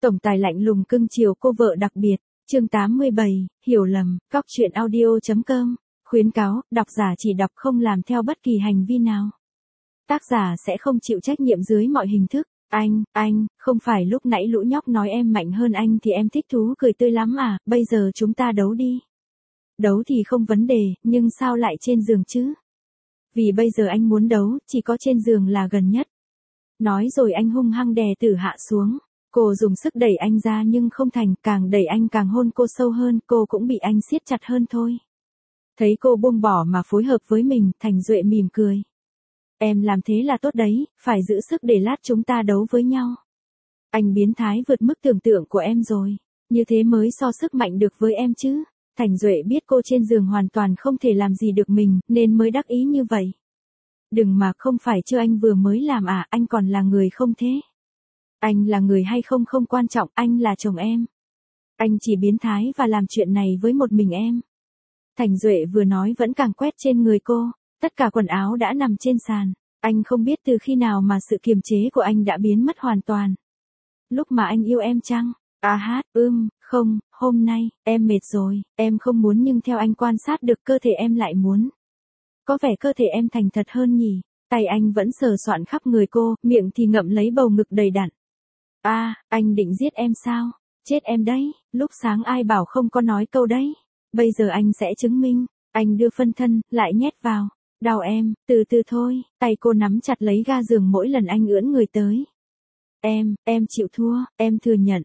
Tổng tài lạnh lùng cưng chiều cô vợ đặc biệt. Chương 87, hiểu lầm, Cóc truyện audio.com. Khuyến cáo, độc giả chỉ đọc không làm theo bất kỳ hành vi nào. Tác giả sẽ không chịu trách nhiệm dưới mọi hình thức. Anh, không phải lúc nãy lũ nhóc nói em mạnh hơn anh thì em thích thú cười tươi lắm à, bây giờ chúng ta đấu đi. Đấu thì không vấn đề, nhưng sao lại trên giường chứ? Vì bây giờ anh muốn đấu, chỉ có trên giường là gần nhất. Nói rồi anh hung hăng đè Tử Hạ xuống. Cô dùng sức đẩy anh ra nhưng không thành, càng đẩy anh càng hôn cô sâu hơn, cô cũng bị anh siết chặt hơn thôi. Thấy cô buông bỏ mà phối hợp với mình, Thành Duệ mỉm cười. Em làm thế là tốt đấy, phải giữ sức để lát chúng ta đấu với nhau. Anh biến thái vượt mức tưởng tượng của em rồi, như thế mới so sức mạnh được với em chứ. Thành Duệ biết cô trên giường hoàn toàn không thể làm gì được mình, nên mới đắc ý như vậy. Đừng mà không phải chứ anh vừa mới làm à, anh còn là người không thế? Anh là người hay không không quan trọng, anh là chồng em. Anh chỉ biến thái và làm chuyện này với một mình em. Thành Duệ vừa nói vẫn càng quét trên người cô, tất cả quần áo đã nằm trên sàn. Anh không biết từ khi nào mà sự kiềm chế của anh đã biến mất hoàn toàn. Lúc mà anh yêu em chăng? Không, hôm nay, em mệt rồi, em không muốn nhưng theo anh quan sát được cơ thể em lại muốn. Có vẻ cơ thể em thành thật hơn nhỉ? Tay anh vẫn sờ soạn khắp người cô, miệng thì ngậm lấy bầu ngực đầy đặn. Anh định giết em sao? Chết em đấy, lúc sáng ai bảo không có nói câu đấy. Bây giờ anh sẽ chứng minh. Anh đưa phân thân, lại nhét vào. Đau em, từ từ thôi. Tay cô nắm chặt lấy ga giường mỗi lần anh ưỡn người tới. Em chịu thua, em thừa nhận,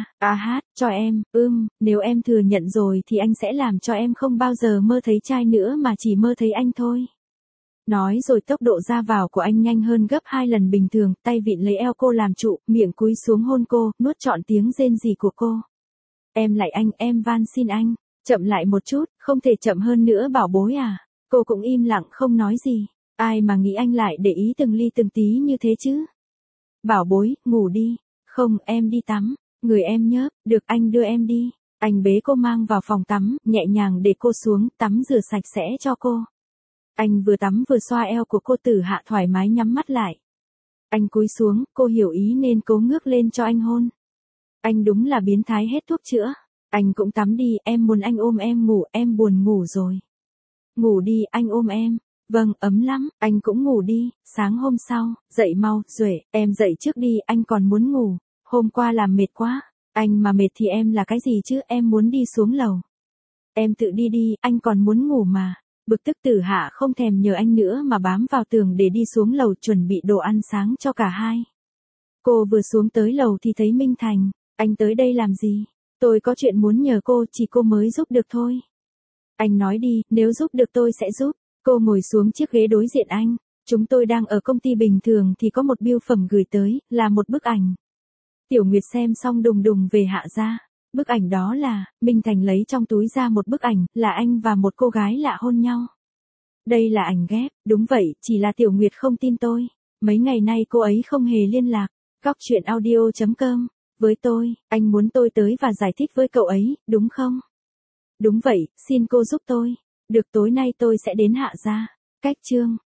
cho em, nếu em thừa nhận rồi thì anh sẽ làm cho em không bao giờ mơ thấy trai nữa mà chỉ mơ thấy anh thôi. Nói rồi tốc độ ra vào của anh nhanh hơn gấp 2 lần bình thường, tay vịn lấy eo cô làm trụ, miệng cúi xuống hôn cô, nuốt trọn tiếng rên rỉ của cô. Em lại anh, em van xin anh, chậm lại một chút, không thể chậm hơn nữa bảo bối à. Cô cũng im lặng không nói gì, ai mà nghĩ anh lại để ý từng ly từng tí như thế chứ. Bảo bối, ngủ đi. Không, em đi tắm. Người em nhớp, được anh đưa em đi. Anh bế cô mang vào phòng tắm, nhẹ nhàng để cô xuống, tắm rửa sạch sẽ cho cô. Anh vừa tắm vừa xoa eo của cô. Tử Hạ thoải mái nhắm mắt lại. Anh cúi xuống, cô hiểu ý nên cố ngước lên cho anh hôn. Anh đúng là biến thái hết thuốc chữa. Anh cũng tắm đi, em muốn anh ôm em ngủ, em buồn ngủ rồi. Ngủ đi, anh ôm em. Vâng, ấm lắm, anh cũng ngủ đi. Sáng hôm sau, dậy mau, Duệ, em dậy trước đi, anh còn muốn ngủ. Hôm qua làm mệt quá. Anh mà mệt thì em là cái gì chứ, em muốn đi xuống lầu. Em tự đi đi, anh còn muốn ngủ mà. Bực tức Tử Hạ không thèm nhờ anh nữa mà bám vào tường để đi xuống lầu chuẩn bị đồ ăn sáng cho cả hai. Cô vừa xuống tới lầu thì thấy Minh Thành. Anh tới đây làm gì? Tôi có chuyện muốn nhờ cô, chỉ cô mới giúp được thôi. Anh nói đi, nếu giúp được tôi sẽ giúp. Cô ngồi xuống chiếc ghế đối diện anh. Chúng tôi đang ở công ty bình thường thì có một bưu phẩm gửi tới, là một bức ảnh. Tiểu Nguyệt xem xong đùng đùng về Hạ ra. Bức ảnh đó là, Minh Thành lấy trong túi ra một bức ảnh, là anh và một cô gái lạ hôn nhau. Đây là ảnh ghép, đúng vậy, chỉ là Tiểu Nguyệt không tin tôi. Mấy ngày nay cô ấy không hề liên lạc. Cóc truyện audio.com. Với tôi, anh muốn tôi tới và giải thích với cậu ấy, đúng không? Đúng vậy, xin cô giúp tôi. Được, tối nay tôi sẽ đến Hạ ra. Cách chương